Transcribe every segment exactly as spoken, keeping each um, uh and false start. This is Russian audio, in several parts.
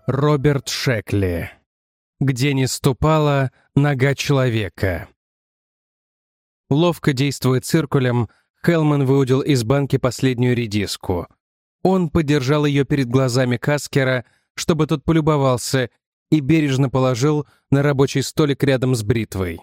Роберт Шекли. Где не ступала нога человека. Ловко действуя циркулем, Хелман выудил из банки последнюю редиску. Он подержал ее перед глазами Каскера, чтобы тот полюбовался, и бережно положил на рабочий столик рядом с бритвой.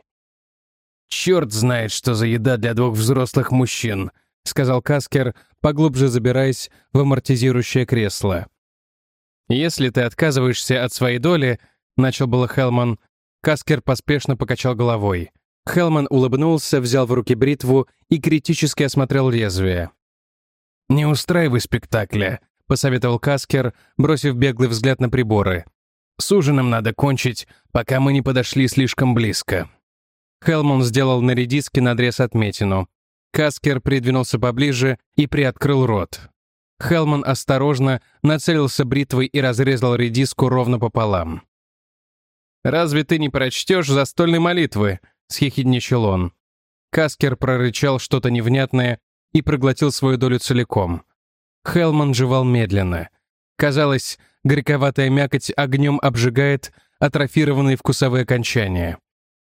«Черт знает, что за еда для двух взрослых мужчин», — сказал Каскер, поглубже забираясь в амортизирующее кресло. «Если ты отказываешься от своей доли», — начал было Хелман. Каскер поспешно покачал головой. Хелман улыбнулся, взял в руки бритву и критически осмотрел лезвие. «Не устраивай спектакля», — посоветовал Каскер, бросив беглый взгляд на приборы. «С ужином надо кончить, пока мы не подошли слишком близко». Хелман сделал на редиске надрез отметину. Каскер придвинулся поближе и приоткрыл рот. Хелман осторожно нацелился бритвой и разрезал редиску ровно пополам. «Разве ты не прочтешь застольной молитвы?» — схихидничал он. Каскер прорычал что-то невнятное и проглотил свою долю целиком. Хелман жевал медленно. Казалось, горьковатая мякоть огнем обжигает атрофированные вкусовые окончания.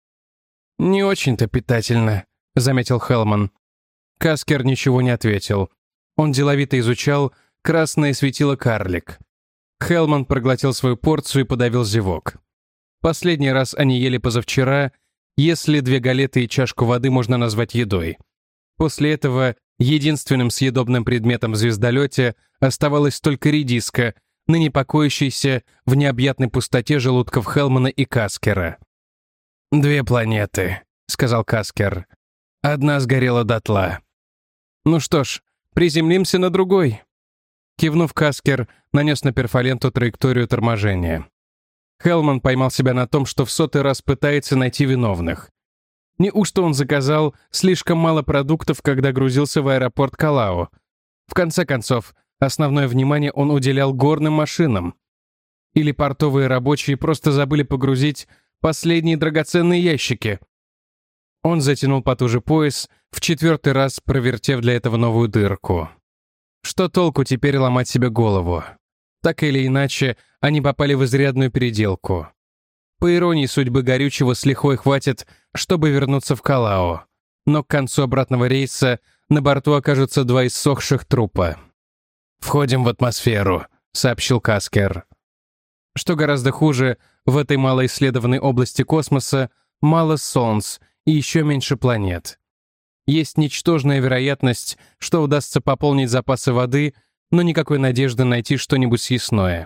«Не очень-то питательно», — заметил Хелман. Каскер ничего не ответил. Он деловито изучал красное светило карлик. Хелман проглотил свою порцию и подавил зевок. Последний раз они ели позавчера, если две галеты и чашку воды можно назвать едой. После этого единственным съедобным предметом в звездолете оставалась только редиска, ныне покоящаяся в необъятной пустоте желудков Хелмана и Каскера. «Две планеты», — сказал Каскер. «Одна сгорела дотла». «Ну что ж, приземлимся на другой». Кивнув, Каскер нанес на перфоленту траекторию торможения. Хелман поймал себя на том, что в сотый раз пытается найти виновных. Неужто он заказал слишком мало продуктов, когда грузился в аэропорт Калао? В конце концов, основное внимание он уделял горным машинам. Или портовые рабочие просто забыли погрузить последние драгоценные ящики. Он затянул потуже пояс, в четвертый раз провертев для этого новую дырку. Что толку теперь ломать себе голову? Так или иначе, они попали в изрядную переделку. По иронии судьбы горючего с лихвой хватит, чтобы вернуться в Калао. Но к концу обратного рейса на борту окажутся два иссохших трупа. «Входим в атмосферу», — сообщил Каскер. Что гораздо хуже, в этой малоисследованной области космоса мало солнц и еще меньше планет. Есть ничтожная вероятность, что удастся пополнить запасы воды, но никакой надежды найти что-нибудь съестное.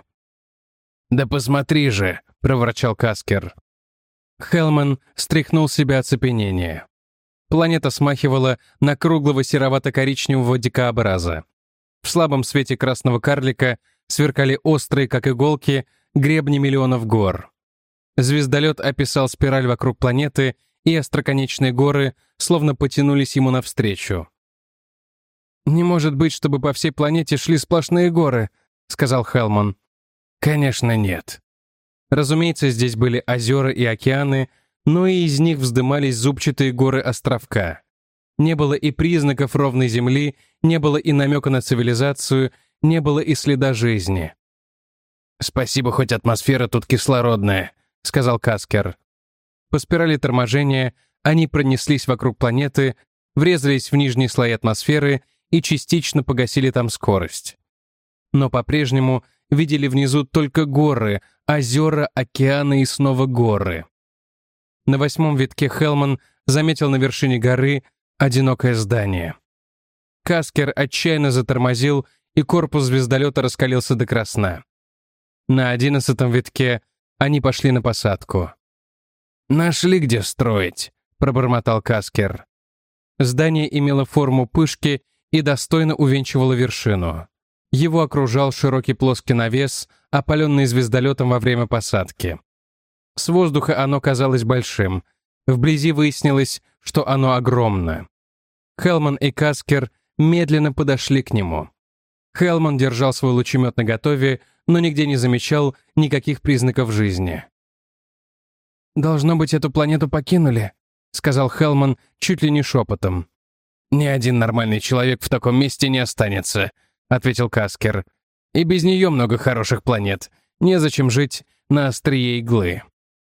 «Да посмотри же», — проворчал Каскер. Хелман стряхнул с себя оцепенение. Планета смахивала на круглого серовато-коричневого дикообраза. В слабом свете красного карлика сверкали острые, как иголки, гребни миллионов гор. Звездолет описал спираль вокруг планеты, и остроконечные горы словно потянулись ему навстречу. «Не может быть, чтобы по всей планете шли сплошные горы», — сказал Хелман. «Конечно, нет». Разумеется, здесь были озера и океаны, но и из них вздымались зубчатые горы-островка. Не было и признаков ровной земли, не было и намека на цивилизацию, не было и следа жизни. «Спасибо, хоть атмосфера тут кислородная», — сказал Каскер. По спирали торможения они пронеслись вокруг планеты, врезались в нижние слои атмосферы и частично погасили там скорость. Но по-прежнему видели внизу только горы, озера, океаны и снова горы. На восьмом витке Хелман заметил на вершине горы одинокое здание. Каскер отчаянно затормозил, и корпус звездолета раскалился до красна. На одиннадцатом витке они пошли на посадку. «Нашли, где строить», — пробормотал Каскер. Здание имело форму пышки и достойно увенчивало вершину. Его окружал широкий плоский навес, опаленный звездолетом во время посадки. С воздуха оно казалось большим. Вблизи выяснилось, что оно огромно. Хелман и Каскер медленно подошли к нему. Хелман держал свой лучемет наготове, но нигде не замечал никаких признаков жизни. «Должно быть, эту планету покинули», — сказал Хелман чуть ли не шепотом. «Ни один нормальный человек в таком месте не останется», — ответил Каскер. «И без нее много хороших планет. Незачем жить на острие иглы.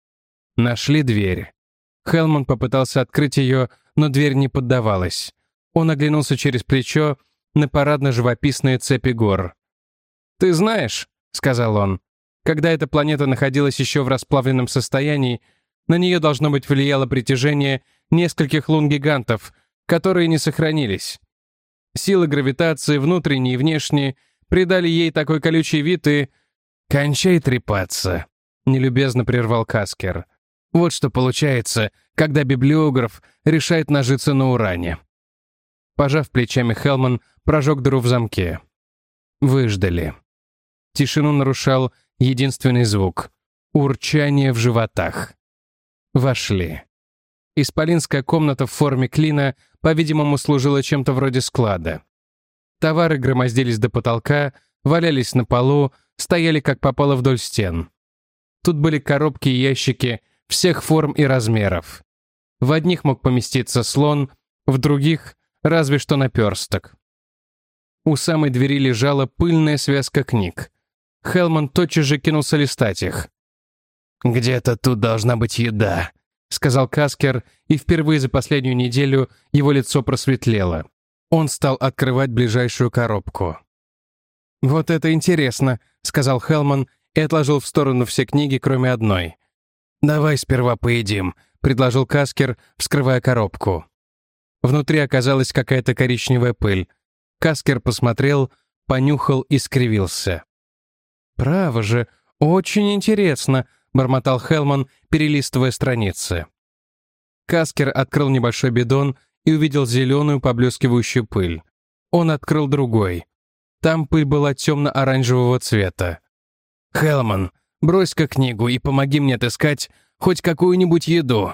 Нашли дверь. Хелман попытался открыть ее, но дверь не поддавалась. Он оглянулся через плечо на парадно-живописные цепи гор. «Ты знаешь», — сказал он, — «когда эта планета находилась еще в расплавленном состоянии, на нее, должно быть, влияло притяжение нескольких лун-гигантов, которые не сохранились. Силы гравитации, внутренние и внешние, придали ей такой колючий вид и...» «Кончай трепаться», — нелюбезно прервал Каскер. «Вот что получается, когда библиограф решает нажиться на уране». Пожав плечами, Хелман прожег дыру в замке. Выждали. Тишину нарушал единственный звук — урчание в животах. Вошли. Исполинская комната в форме клина, по-видимому, служила чем-то вроде склада. Товары громоздились до потолка, валялись на полу, стояли как попало вдоль стен. Тут были коробки и ящики всех форм и размеров. В одних мог поместиться слон, в других — разве что наперсток. У самой двери лежала пыльная связка книг. Хелман тотчас же кинулся листать их. «Где-то тут должна быть еда», — сказал Каскер, и впервые за последнюю неделю его лицо просветлело. Он стал открывать ближайшую коробку. «Вот это интересно», — сказал Хелман и отложил в сторону все книги, кроме одной. «Давай сперва поедим», — предложил Каскер, вскрывая коробку. Внутри оказалась какая-то коричневая пыль. Каскер посмотрел, понюхал и скривился. «Право же, очень интересно», — бормотал Хелман, перелистывая страницы. Каскер открыл небольшой бидон и увидел зеленую поблескивающую пыль. Он открыл другой. Там пыль была темно-оранжевого цвета. «Хелман, брось-ка книгу и помоги мне отыскать хоть какую-нибудь еду».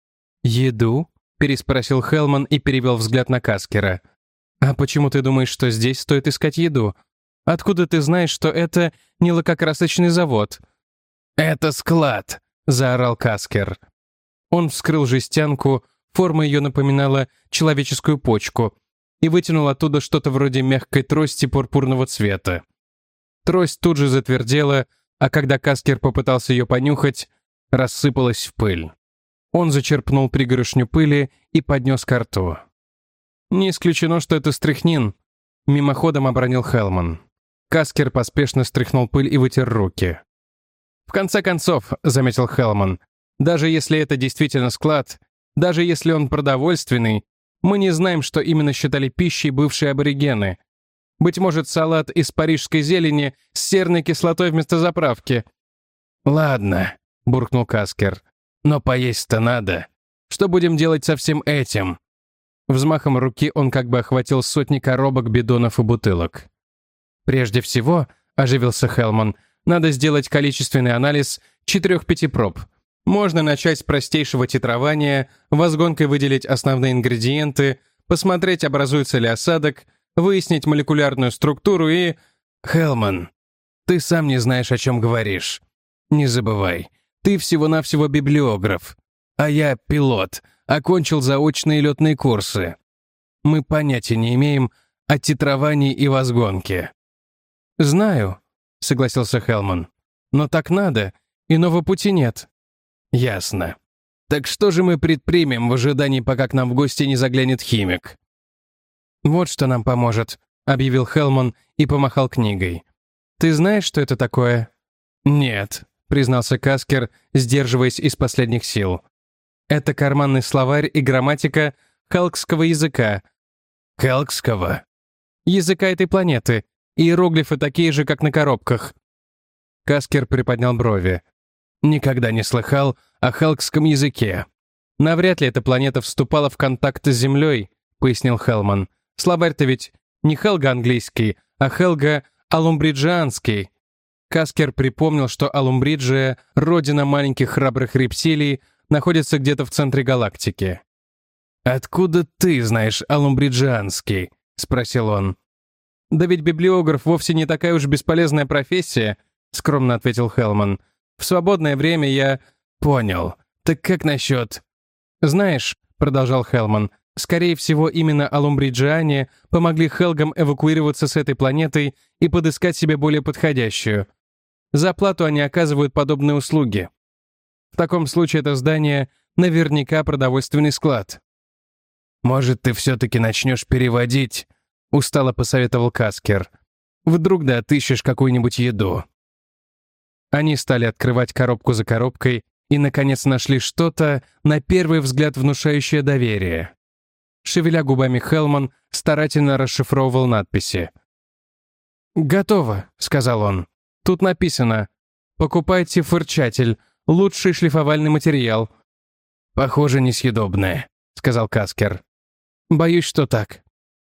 «Еду?» — переспросил Хелман и перевел взгляд на Каскера. «А почему ты думаешь, что здесь стоит искать еду? Откуда ты знаешь, что это не лакокрасочный завод?» «Это склад», — заорал Каскер. Он вскрыл жестянку, форма ее напоминала человеческую почку, и вытянул оттуда что-то вроде мягкой трости пурпурного цвета. Трость тут же затвердела, а когда Каскер попытался ее понюхать, рассыпалась в пыль. Он зачерпнул пригоршню пыли и поднес ко рту. «Не исключено, что это стрихнин», — мимоходом обронил Хелман. Каскер поспешно стряхнул пыль и вытер руки. «В конце концов», — заметил Хелман, — «даже если это действительно склад, даже если он продовольственный, мы не знаем, что именно считали пищей бывшие аборигены. Быть может, салат из парижской зелени с серной кислотой вместо заправки». «Ладно», — буркнул Каскер, — «но поесть-то надо. Что будем делать со всем этим?» Взмахом руки он как бы охватил сотни коробок, бидонов и бутылок. «Прежде всего», — оживился Хелман, — «надо сделать количественный анализ четырех-пяти проб. Можно начать с простейшего титрования, возгонкой выделить основные ингредиенты, посмотреть, образуется ли осадок, выяснить молекулярную структуру и...» «Хелман, ты сам не знаешь, о чем говоришь. Не забывай, ты всего-навсего библиограф, а я пилот, окончил заочные летные курсы. Мы понятия не имеем о титровании и возгонке». «Знаю», — согласился Хелман, — «но так надо, иного пути нет». «Ясно. Так что же мы предпримем в ожидании, пока к нам в гости не заглянет химик?» «Вот что нам поможет», — объявил Хелман и помахал книгой. «Ты знаешь, что это такое?» «Нет», — признался Каскер, сдерживаясь из последних сил. «Это карманный словарь и грамматика хелкского языка». «Хелкского?» «Языка этой планеты. Иероглифы такие же, как на коробках». Каскер приподнял брови. «Никогда не слыхал о хелкском языке». «Навряд ли эта планета вступала в контакт с Землей», — пояснил Хелман. «Словарь-то ведь не хелга-английский, а хелга-алумбриджианский». Каскер припомнил, что Алумбриджия, родина маленьких храбрых рептилий, находится где-то в центре галактики. «Откуда ты знаешь алумбриджианский?» — спросил он. «Да ведь библиограф вовсе не такая уж бесполезная профессия», — скромно ответил Хелман. «В свободное время я...» «Понял. Так как насчет...» «Знаешь», — продолжал Хелман, «скорее всего, именно алумбриджиане помогли хелгам эвакуироваться с этой планетой и подыскать себе более подходящую. За плату они оказывают подобные услуги. В таком случае это здание наверняка продовольственный склад. «Может, ты все-таки начнешь переводить?» — устало посоветовал Каскер. «Вдруг да отыщешь какую-нибудь еду». Они стали открывать коробку за коробкой и, наконец, нашли что-то, на первый взгляд, внушающее доверие. Шевеля губами, Хелман старательно расшифровывал надписи. «Готово», — сказал он. «Тут написано: покупайте фырчатель, лучший шлифовальный материал». «Похоже, несъедобное», — сказал Каскер. «Боюсь, что так».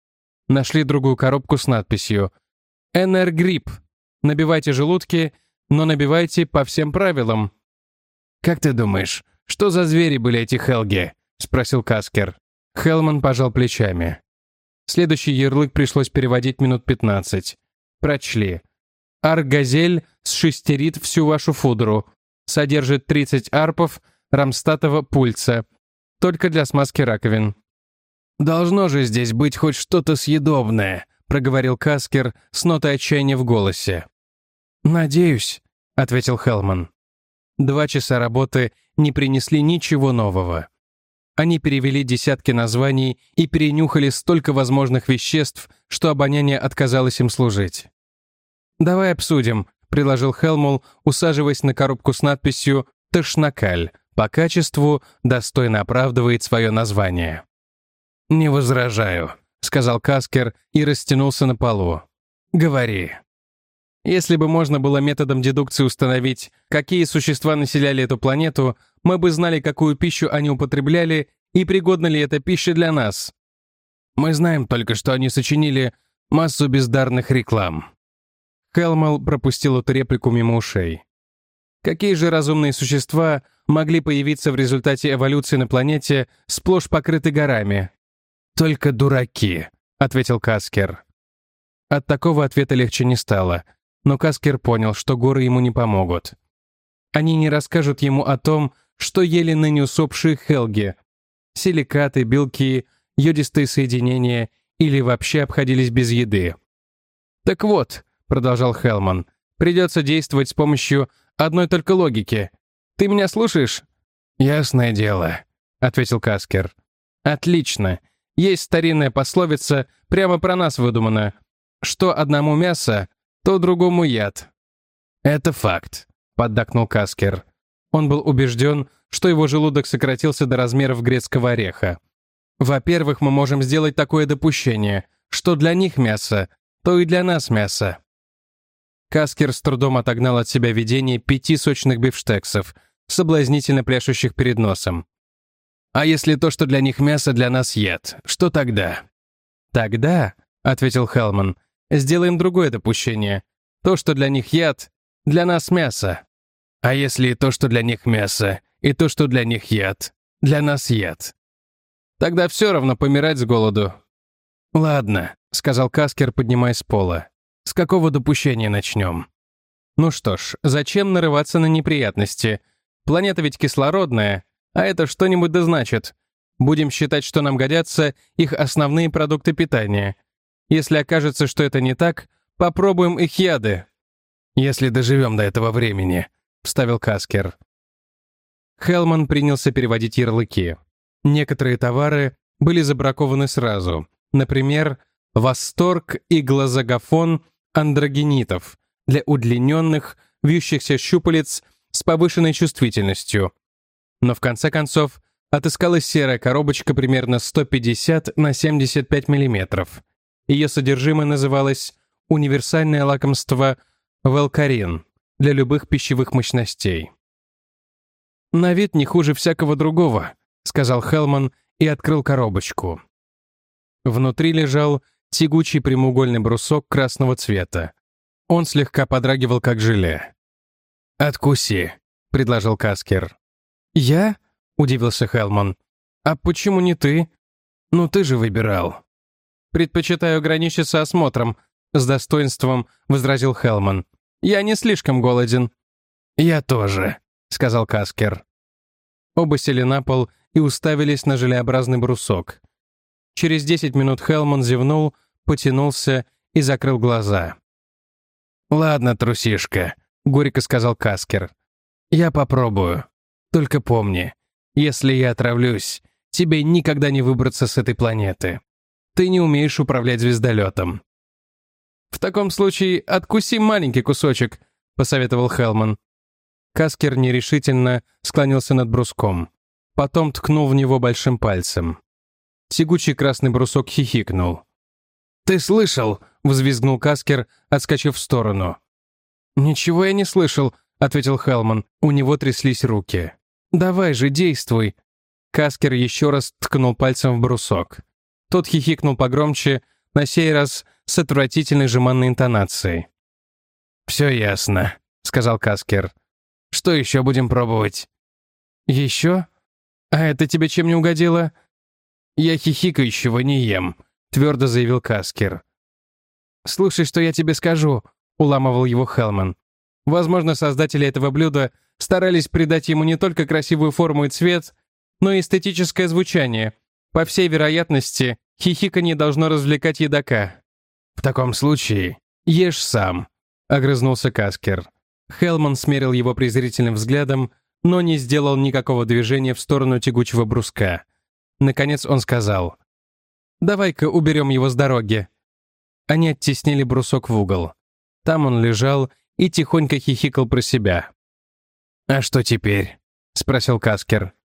Нашли другую коробку с надписью «Энергрип. Набивайте желудки, но набивайте по всем правилам». «Как ты думаешь, что за звери были эти Хелги?» — спросил Каскер. Хелман пожал плечами. Следующий ярлык пришлось переводить минут пятнадцать. Прочли. «Арк-газель сшестерит всю вашу фудру. Содержит тридцать арпов рамстатова пульса. Только для смазки раковин». «Должно же здесь быть хоть что-то съедобное», — проговорил Каскер с нотой отчаяния в голосе. «Надеюсь», — ответил Хелман. Два часа работы не принесли ничего нового. Они перевели десятки названий и перенюхали столько возможных веществ, что обоняние отказалось им служить. «Давай обсудим», — предложил Хелмул, усаживаясь на коробку с надписью «Тошнокаль». По качеству достойно оправдывает свое название. «Не возражаю», — сказал Каскер и растянулся на полу. «Говори». «Если бы можно было методом дедукции установить, какие существа населяли эту планету, мы бы знали, какую пищу они употребляли и пригодна ли эта пища для нас. Мы знаем только, что они сочинили массу бездарных реклам». Хелмел пропустил эту реплику мимо ушей. Какие же разумные существа могли появиться в результате эволюции на планете, сплошь покрыты горами? «Только дураки», — ответил Каскер. От такого ответа легче не стало, но Каскер понял, что горы ему не помогут. Они не расскажут ему о том, что ели ныне усопшие Хелги. Силикаты, белки, йодистые соединения или вообще обходились без еды. «Так вот», — продолжал Хелман, — «придется действовать с помощью одной только логики. Ты меня слушаешь?» «Ясное дело», — ответил Каскер. «Отлично. Есть старинная пословица, прямо про нас выдуманная. Что одному мясо, то другому яд». «Это факт», — поддакнул Каскер. Он был убежден, что его желудок сократился до размеров грецкого ореха. «Во-первых, мы можем сделать такое допущение, что для них мясо, то и для нас мясо». Каскер с трудом отогнал от себя видение пяти сочных бифштексов, соблазнительно пляшущих перед носом. «А если то, что для них мясо, для нас яд, что тогда?» «Тогда», — ответил Хелман, — «сделаем другое допущение. То, что для них яд, для нас мясо». «А если то, что для них мясо, и то, что для них яд, для нас яд?» «Тогда все равно помирать с голоду». «Ладно», — сказал Каскер, поднимаясь с пола. «С какого допущения начнем?» «Ну что ж, зачем нарываться на неприятности? Планета ведь кислородная, а это что-нибудь да значит. Будем считать, что нам годятся их основные продукты питания. Если окажется, что это не так, попробуем их яды». «Если доживем до этого времени», — вставил Каскер. Хелман принялся переводить ярлыки. Некоторые товары были забракованы сразу. Например, «Восторг и глазогафон андрогенитов» для удлиненных, вьющихся щупалец с повышенной чувствительностью. Но в конце концов отыскалась серая коробочка примерно сто пятьдесят на семьдесят пять миллиметров. Ее содержимое называлось «Универсальное лакомство Велкарин» для любых пищевых мощностей. «На вид не хуже всякого другого», — сказал Хелман и открыл коробочку. Внутри лежал тягучий прямоугольный брусок красного цвета. Он слегка подрагивал, как желе. «Откуси», — предложил Каскер. «Я?» — удивился Хелман. «А почему не ты?» «Ну ты же выбирал». «Предпочитаю ограничиться осмотром», — с достоинством возразил Хелман. «Я не слишком голоден». «Я тоже», — сказал Каскер. Оба сели на пол и уставились на желеобразный брусок. Через десять минут Хелман зевнул, потянулся и закрыл глаза. «Ладно, трусишка», — горько сказал Каскер. «Я попробую. Только помни, если я отравлюсь, тебе никогда не выбраться с этой планеты. Ты не умеешь управлять звездолетом». «В таком случае откуси маленький кусочек», — посоветовал Хелман. Каскер нерешительно склонился над бруском. Потом ткнул в него большим пальцем. Тягучий красный брусок хихикнул. «Ты слышал?» — взвизгнул Каскер, отскочив в сторону. «Ничего я не слышал», — ответил Хелман. У него тряслись руки. «Давай же, действуй». Каскер еще раз ткнул пальцем в брусок. Тот хихикнул погромче, на сей раз с отвратительной жеманной интонацией. «Все ясно», — сказал Каскер. «Что еще будем пробовать?» «Еще? А это тебе чем не угодило?» «Я хихикающего не ем», — твердо заявил Каскер. «Слушай, что я тебе скажу», — уламывал его Хелман. «Возможно, создатели этого блюда старались придать ему не только красивую форму и цвет, но и эстетическое звучание. По всей вероятности, хихиканье должно развлекать едока». «В таком случае ешь сам», — огрызнулся Каскер. Хелман смерил его презрительным взглядом, но не сделал никакого движения в сторону тягучего бруска. Наконец он сказал: «Давай-ка уберем его с дороги». Они оттеснили брусок в угол. Там он лежал и тихонько хихикал про себя. «А что теперь?» — спросил Каскер.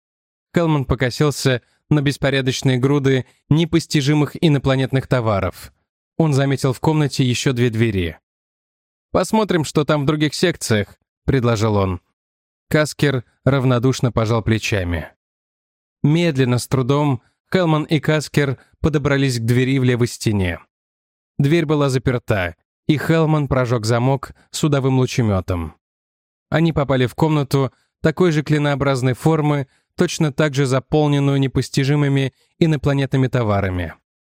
Хелман покосился на беспорядочные груды непостижимых инопланетных товаров. Он заметил в комнате еще две двери. «Посмотрим, что там в других секциях», — предложил он. Каскер равнодушно пожал плечами. Медленно, с трудом, Хелман и Каскер подобрались к двери в левой стене. Дверь была заперта, и Хелман прожег замок судовым лучеметом. Они попали в комнату такой же клинообразной формы, точно так же заполненную непостижимыми инопланетными товарами.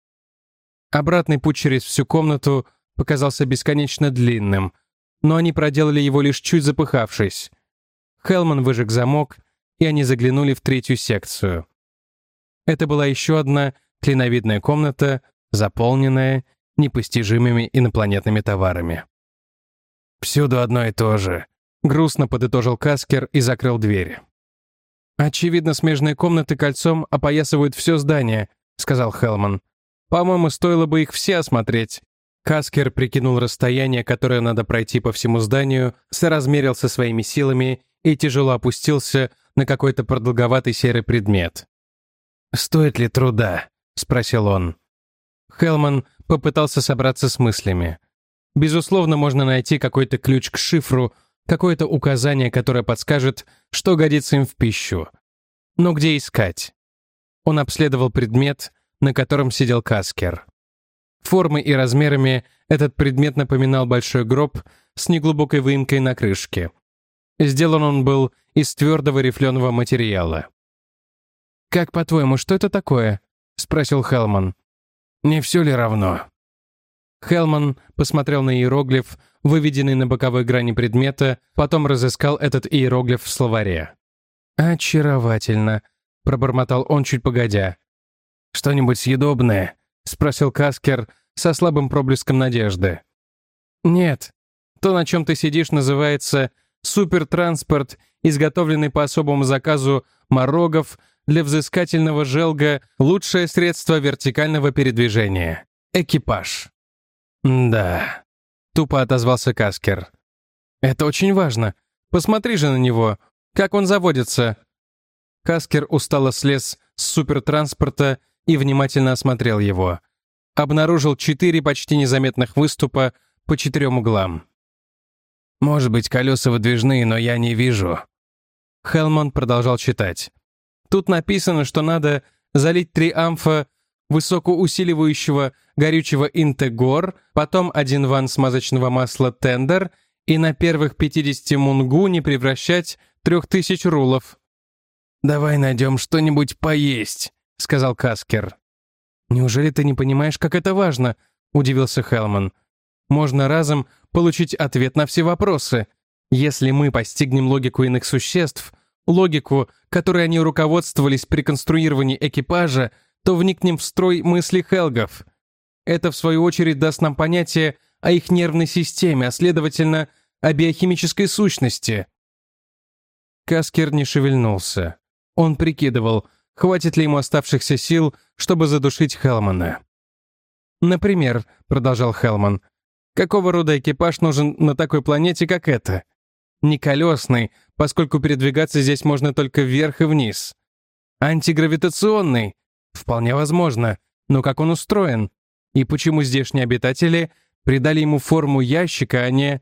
Обратный путь через всю комнату показался бесконечно длинным, но они проделали его лишь чуть запыхавшись. Хелман выжег замок, и они заглянули в третью секцию. Это была еще одна клиновидная комната, заполненная непостижимыми инопланетными товарами. «Всюду одно и то же», — грустно подытожил Каскер и закрыл дверь. «Очевидно, смежные комнаты кольцом опоясывают все здание», — сказал Хелман. «По-моему, стоило бы их все осмотреть». Каскер прикинул расстояние, которое надо пройти по всему зданию, соразмерил со своими силами и тяжело опустился на какой-то продолговатый серый предмет. «Стоит ли труда?» — спросил он. Хелман попытался собраться с мыслями. Безусловно, можно найти какой-то ключ к шифру, какое-то указание, которое подскажет, что годится им в пищу. Но где искать? Он обследовал предмет, на котором сидел Каскер. Формой и размерами этот предмет напоминал большой гроб с неглубокой выемкой на крышке. Сделан он был из твердого рифленого материала. «Как, по-твоему, что это такое?» — спросил Хелман. «Не все ли равно?» Хелман посмотрел на иероглиф, выведенный на боковой грани предмета, потом разыскал этот иероглиф в словаре. «Очаровательно», — пробормотал он чуть погодя. «Что-нибудь съедобное?» — спросил Каскер со слабым проблеском надежды. «Нет. То, на чем ты сидишь, называется супертранспорт, изготовленный по особому заказу Морогов для взыскательного желга, лучшее средство вертикального передвижения. Экипаж». «Да», — тупо отозвался Каскер. «Это очень важно. Посмотри же на него. Как он заводится». Каскер устало слез с супертранспорта и внимательно осмотрел его. Обнаружил четыре почти незаметных выступа по четырем углам. «Может быть, колеса выдвижные, но я не вижу». Хелман продолжал читать. «Тут написано, что надо залить три амфа высокоусиливающего горючего Интегор, потом один ван смазочного масла Тендер и на первых пятидесяти мунгу не превращать трех тысяч рулов». «Давай найдем что-нибудь поесть», — сказал Каскер. «Неужели ты не понимаешь, как это важно?» — удивился Хелман. «Можно разом получить ответ на все вопросы. Если мы постигнем логику иных существ, логику, которой они руководствовались при конструировании экипажа, то вникнем в строй мысли хелгов. Это, в свою очередь, даст нам понятие о их нервной системе, а, следовательно, о биохимической сущности». Каскер не шевельнулся. Он прикидывал, хватит ли ему оставшихся сил, чтобы задушить Хелмана. «Например», — продолжал Хелман, «какого рода экипаж нужен на такой планете, как эта? Не колесный, поскольку передвигаться здесь можно только вверх и вниз. Антигравитационный? Вполне возможно, но как он устроен? И почему здешние обитатели придали ему форму ящика, а не...»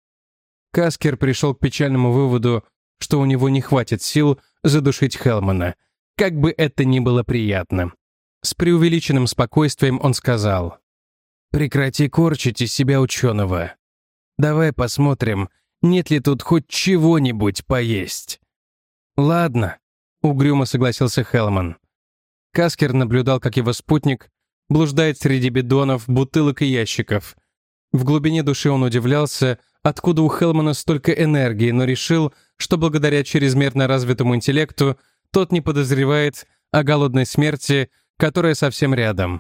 Каскер пришел к печальному выводу, что у него не хватит сил задушить Хелмана, как бы это ни было приятно. С преувеличенным спокойствием он сказал: «Прекрати корчить из себя ученого. Давай посмотрим, нет ли тут хоть чего-нибудь поесть». «Ладно», — угрюмо согласился Хелман. Каскер наблюдал, как его спутник блуждает среди бидонов, бутылок и ящиков. В глубине души он удивлялся, откуда у Хелмана столько энергии, но решил, что благодаря чрезмерно развитому интеллекту тот не подозревает о голодной смерти, которая совсем рядом.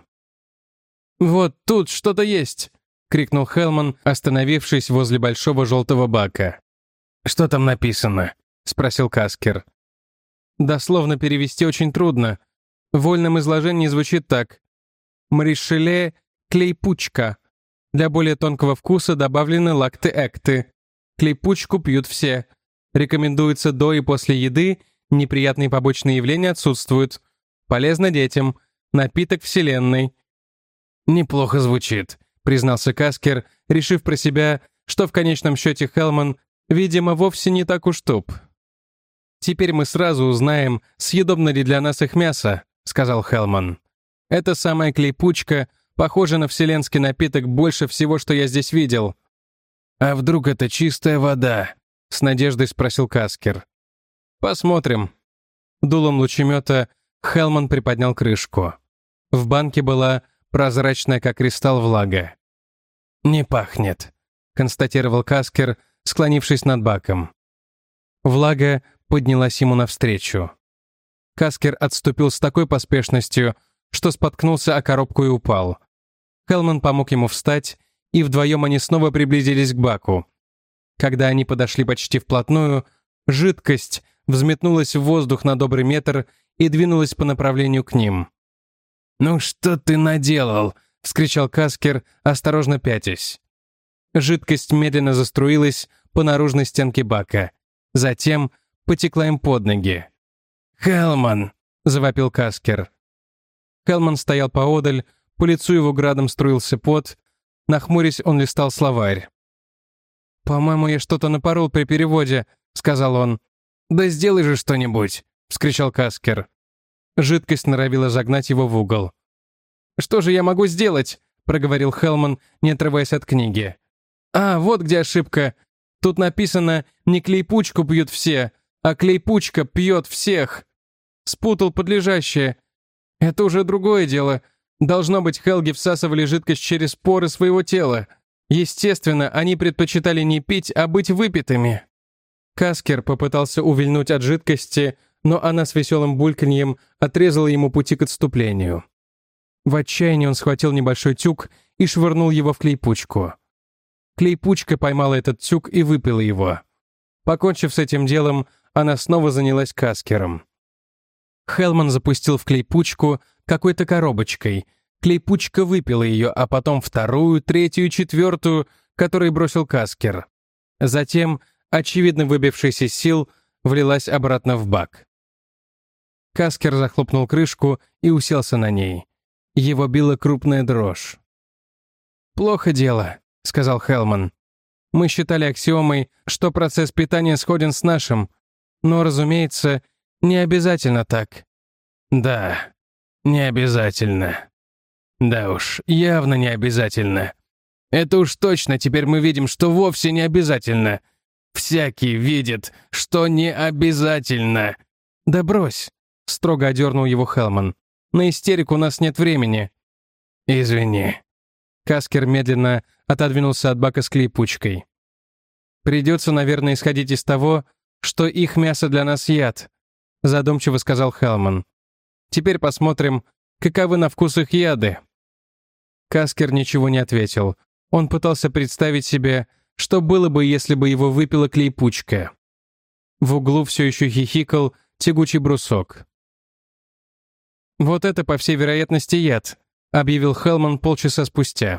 «Вот тут что-то есть!» — крикнул Хелман, остановившись возле большого желтого бака. «Что там написано?» — спросил Каскер. «Дословно перевести очень трудно. В вольном изложении звучит так: «Маришеле клейпучка». Для более тонкого вкуса добавлены лакты-экты. Клейпучку пьют все. Рекомендуется до и после еды, неприятные побочные явления отсутствуют. Полезно детям. Напиток вселенной». «Неплохо звучит», — признался Каскер, решив про себя, что в конечном счете Хелман, видимо, вовсе не так уж туп. «Теперь мы сразу узнаем, съедобно ли для нас их мясо», — сказал Хелман. «Эта самая клейпучка похожа на вселенский напиток больше всего, что я здесь видел». «А вдруг это чистая вода?» — с надеждой спросил Каскер. «Посмотрим». Дулом лучемета Хелман приподнял крышку. В банке была прозрачная, как кристалл, влага. «Не пахнет», — констатировал Каскер, склонившись над баком. Влага поднялась ему навстречу. Каскер отступил с такой поспешностью, что споткнулся о коробку и упал. Хелман помог ему встать, и вдвоем они снова приблизились к баку. Когда они подошли почти вплотную, жидкость взметнулась в воздух на добрый метр и двинулась по направлению к ним. «Ну что ты наделал?» — вскричал Каскер, осторожно пятясь. Жидкость медленно заструилась по наружной стенке бака. Затем потекла им под ноги. «Хелман!» — завопил Каскер. Хелман стоял поодаль, по лицу его градом струился пот. Нахмурясь, он листал словарь. «По-моему, я что-то напорол при переводе», — сказал он. «Да сделай же что-нибудь!» — вскричал Каскер. Жидкость норовила загнать его в угол. «Что же я могу сделать?» — проговорил Хелман, не отрываясь от книги. «А, вот где ошибка. Тут написано, не клейпучку пьют все, а клейпучка пьет всех. Спутал подлежащее. Это уже другое дело. Должно быть, хелги всасывали жидкость через поры своего тела. Естественно, они предпочитали не пить, а быть выпитыми». Каскер попытался увильнуть от жидкости, но она с веселым бульканьем отрезала ему пути к отступлению. В отчаянии он схватил небольшой тюк и швырнул его в клейпучку. Клейпучка поймала этот тюк и выпила его. Покончив с этим делом, она снова занялась Каскером. Хелман запустил в клейпучку какой-то коробочкой. Клейпучка выпила ее, а потом вторую, третью и четвертую, которые бросил Каскер. Затем, очевидно выбившись из сил, влилась обратно в бак. Каскер захлопнул крышку и уселся на ней. Его била крупная дрожь. «Плохо дело», — сказал Хелман. «Мы считали аксиомой, что процесс питания сходен с нашим, но, разумеется, не обязательно так». «Да, не обязательно. Да уж, явно не обязательно. Это уж точно теперь мы видим, что вовсе не обязательно. Всякий видит, что не обязательно». «Да брось», — строго одернул его Хелман. «На истерику у нас нет времени». «Извини». Каскер медленно отодвинулся от бака с клейпучкой. «Придется, наверное, исходить из того, что их мясо для нас яд», — задумчиво сказал Хелман. «Теперь посмотрим, каковы на вкус их яды». Каскер ничего не ответил. Он пытался представить себе, что было бы, если бы его выпила клейпучка. В углу все еще хихикал тягучий брусок. «Вот это, по всей вероятности, яд», — объявил Хелман полчаса спустя.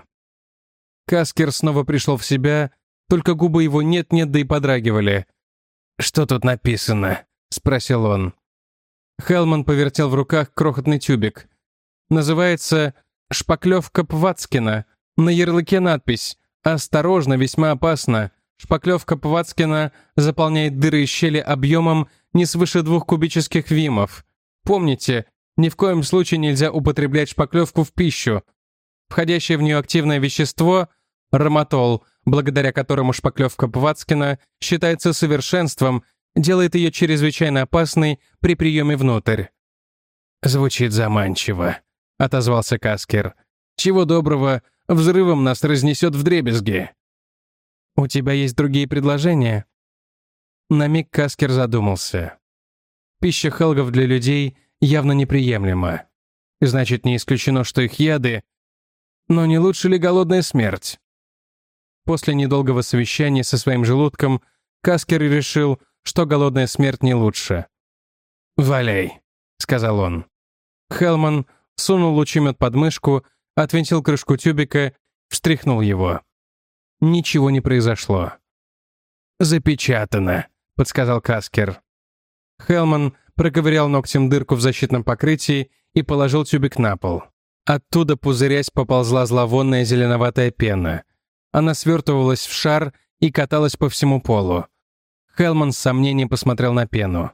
Каскер снова пришел в себя, только губы его нет-нет, да и подрагивали. «Что тут написано?» — спросил он. Хелман повертел в руках крохотный тюбик. Называется «Шпаклевка Пвацкина». На ярлыке надпись «Осторожно, весьма опасно. Шпаклевка Пвацкина заполняет дыры и щели объемом не свыше двух кубических вимов. Помните, ни в коем случае нельзя употреблять шпаклевку в пищу. Входящее в нее активное вещество – роматол, благодаря которому шпаклевка Пвацкина считается совершенством, делает ее чрезвычайно опасной при приеме внутрь». «Звучит заманчиво», — отозвался Каскер. «Чего доброго, взрывом нас разнесет вдребезги». «У тебя есть другие предложения?» На миг Каскер задумался. Пища хелгов для людей явно неприемлема. Значит, не исключено, что их яды... Но не лучше ли голодная смерть? После недолгого совещания со своим желудком Каскер решил, что голодная смерть не лучше. «Валяй», — сказал он. Хелман сунул лучемет под мышку, отвинтил крышку тюбика, встряхнул его. Ничего не произошло. «Запечатано», — подсказал Каскер. Хелман проковырял ногтем дырку в защитном покрытии и положил тюбик на пол. Оттуда, пузырясь, поползла зловонная зеленоватая пена. Она свертывалась в шар и каталась по всему полу. Хелман с сомнением посмотрел на пену.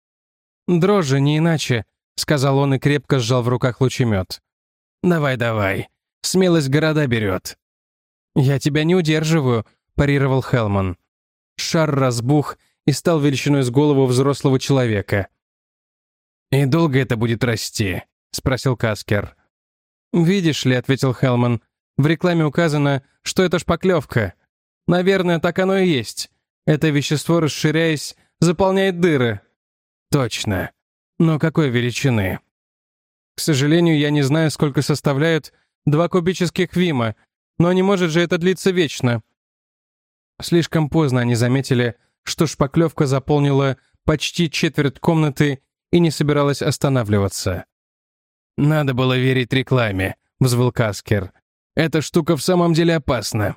«Дрожжи, не иначе», — сказал он и крепко сжал в руках лучемет. «Давай, давай. Смелость города берет». «Я тебя не удерживаю», — парировал Хелман. Шар разбух и стал величиной с голову взрослого человека. «И долго это будет расти?» — спросил Каскер. «Видишь ли», — ответил Хелман, — «в рекламе указано, что это шпаклевка. Наверное, так оно и есть. Это вещество, расширяясь, заполняет дыры». «Точно. Но какой величины?» «К сожалению, я не знаю, сколько составляют два кубических вима, но не может же это длиться вечно». Слишком поздно они заметили, что шпаклевка заполнила почти четверть комнаты и не собиралась останавливаться. «Надо было верить рекламе», — взвыл Каскер. «Эта штука в самом деле опасна».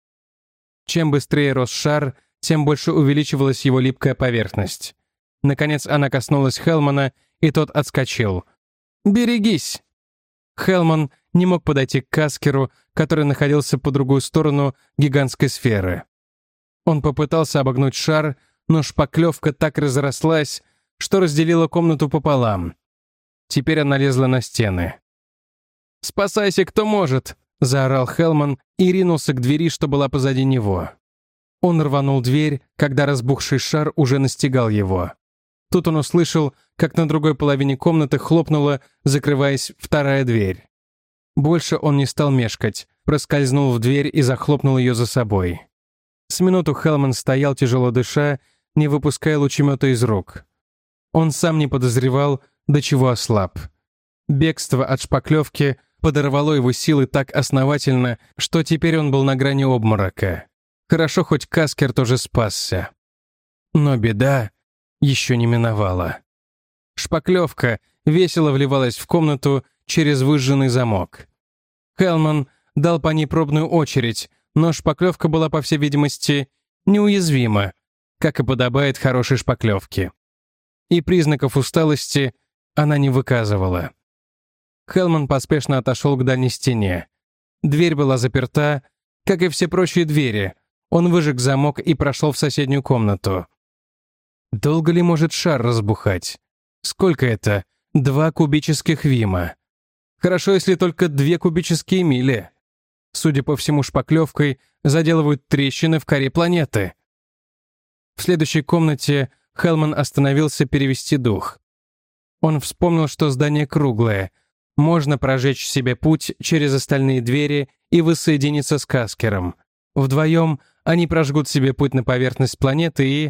Чем быстрее рос шар, тем больше увеличивалась его липкая поверхность. Наконец она коснулась Хелмана, и тот отскочил. «Берегись!» Хелман не мог подойти к Каскеру, который находился по другую сторону гигантской сферы. Он попытался обогнуть шар, но шпаклевка так разрослась, что разделила комнату пополам. Теперь она лезла на стены. «Спасайся, кто может!» — заорал Хелман и ринулся к двери, что была позади него. Он рванул дверь, когда разбухший шар уже настигал его. Тут он услышал, как на другой половине комнаты хлопнула, закрываясь, вторая дверь. Больше он не стал мешкать, проскользнул в дверь и захлопнул ее за собой. С минуту Хелман стоял, тяжело дыша, не выпуская лучемета из рук. Он сам не подозревал, до чего ослаб. Бегство от шпаклевки подорвало его силы так основательно, что теперь он был на грани обморока. Хорошо, хоть Каскер тоже спасся. Но беда еще не миновала. Шпаклевка весело вливалась в комнату через выжженный замок. Хелман дал по ней пробную очередь, но шпаклевка была, по всей видимости, неуязвима, как и подобает хорошей шпаклевке. И признаков усталости она не выказывала. Хелман поспешно отошел к дальней стене. Дверь была заперта, как и все прочие двери. Он выжег замок и прошел в соседнюю комнату. Долго ли может шар разбухать? Сколько это? Два кубических вима. Хорошо, если только две кубические мили. Судя по всему, шпаклевкой заделывают трещины в коре планеты. В следующей комнате Хелман остановился перевести дух. Он вспомнил, что здание круглое. Можно прожечь себе путь через остальные двери и воссоединиться с Каскером. Вдвоем они прожгут себе путь на поверхность планеты и...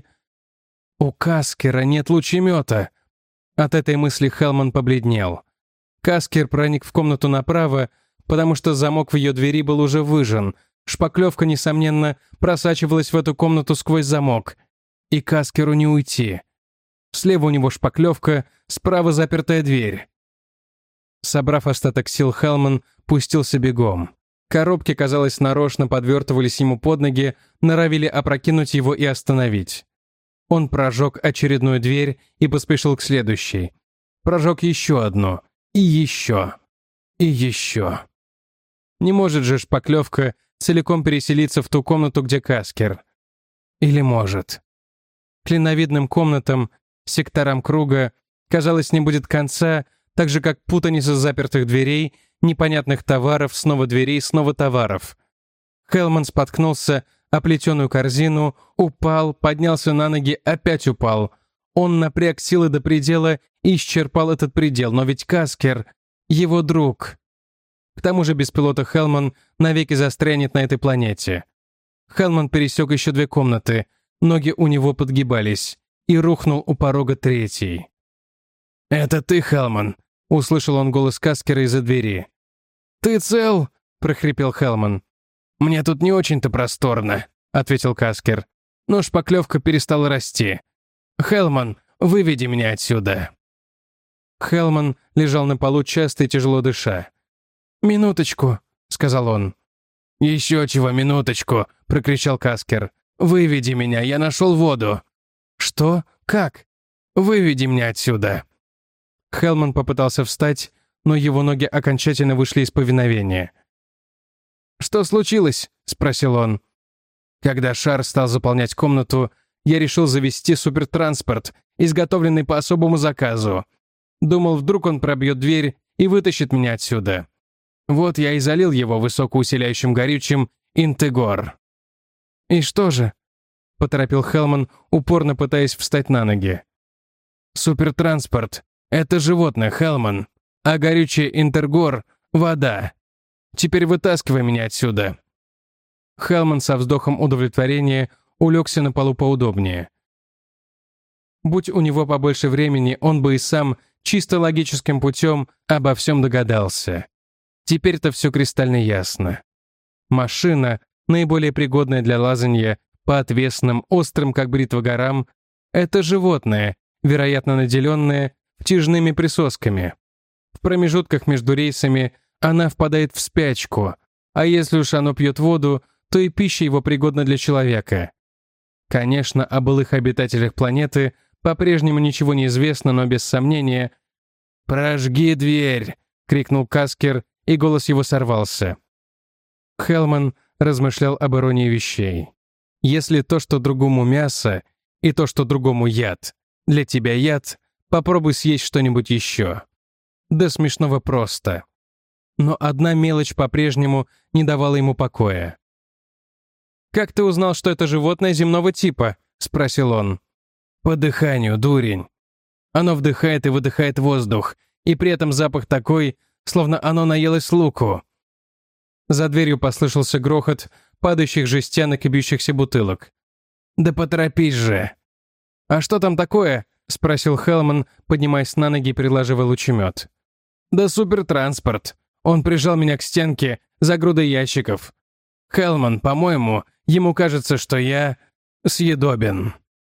У Каскера нет лучемета. От этой мысли Хелман побледнел. Каскер проник в комнату направо, потому что замок в ее двери был уже выжжен, Шпаклевка, несомненно, просачивалась в эту комнату сквозь замок. И Каскеру не уйти. Слева у него шпаклевка, справа запертая дверь. Собрав остаток сил, Хелман пустился бегом. Коробки, казалось, нарочно подвертывались ему под ноги, норовили опрокинуть его и остановить. Он прожег очередную дверь и поспешил к следующей. Прожег еще одну. И еще. И еще. Не может же шпаклевка целиком переселиться в ту комнату, где Каскер. Или может. Клиновидным комнатам, секторам круга, казалось, не будет конца, так же, как путаница запертых дверей, непонятных товаров, снова дверей, снова товаров. Хелман споткнулся о плетеную корзину, упал, поднялся на ноги, опять упал. Он напряг силы до предела и исчерпал этот предел, но ведь Каскер — его друг. К тому же без пилота Хелман навеки застрянет на этой планете. Хелман пересек еще две комнаты, ноги у него подгибались, и рухнул у порога третьей. «Это ты, Хелман?» — услышал он голос Каскера из-за двери. «Ты цел?» — прохрипел Хелман. «Мне тут не очень-то просторно», — ответил Каскер. «Но шпаклевка перестала расти. Хелман, выведи меня отсюда». Хелман лежал на полу, часто и тяжело дыша. «Минуточку», — сказал он. «Еще чего, минуточку», — прокричал Каскер. «Выведи меня, я нашел воду». «Что? Как?» «Выведи меня отсюда». Хелман попытался встать, но его ноги окончательно вышли из повиновения. «Что случилось?» — спросил он. «Когда шар стал заполнять комнату, я решил завести супертранспорт, изготовленный по особому заказу. Думал, вдруг он пробьет дверь и вытащит меня отсюда. Вот я и залил его высокоусиляющим горючим Интегор». «И что же?» — поторопил Хелман, упорно пытаясь встать на ноги. «Супертранспорт — это животное, Хелман, а горючее Интегор — вода. Теперь вытаскивай меня отсюда». Хелман со вздохом удовлетворения улегся на полу поудобнее. Будь у него побольше времени, он бы и сам чисто логическим путем обо всем догадался. Теперь-то все кристально ясно. Машина, наиболее пригодная для лазанья по отвесным, острым, как бритва, горам, это животное, вероятно, наделенное втяжными присосками. В промежутках между рейсами она впадает в спячку, а если уж оно пьет воду, то и пища его пригодна для человека. Конечно, о былых обитателях планеты по-прежнему ничего не известно, но без сомнения... «Прожги дверь!» — крикнул Каскер, и голос его сорвался. Хелман размышлял об иронии вещей. Если то, что другому мясо, и то, что другому яд, для тебя яд, попробуй съесть что-нибудь еще. До смешного просто. Но одна мелочь по-прежнему не давала ему покоя. «Как ты узнал, что это животное земного типа?» — спросил он. «По дыханию, дурень. Оно вдыхает и выдыхает воздух, и при этом запах такой, словно оно наелось луку». За дверью послышался грохот падающих жестянок и бьющихся бутылок. «Да поторопись же!» «А что там такое?» — спросил Хелман, поднимаясь на ноги и приложивая лучемет. «Да супертранспорт. Он прижал меня к стенке за грудой ящиков. Хелман, по-моему, ему кажется, что я съедобен».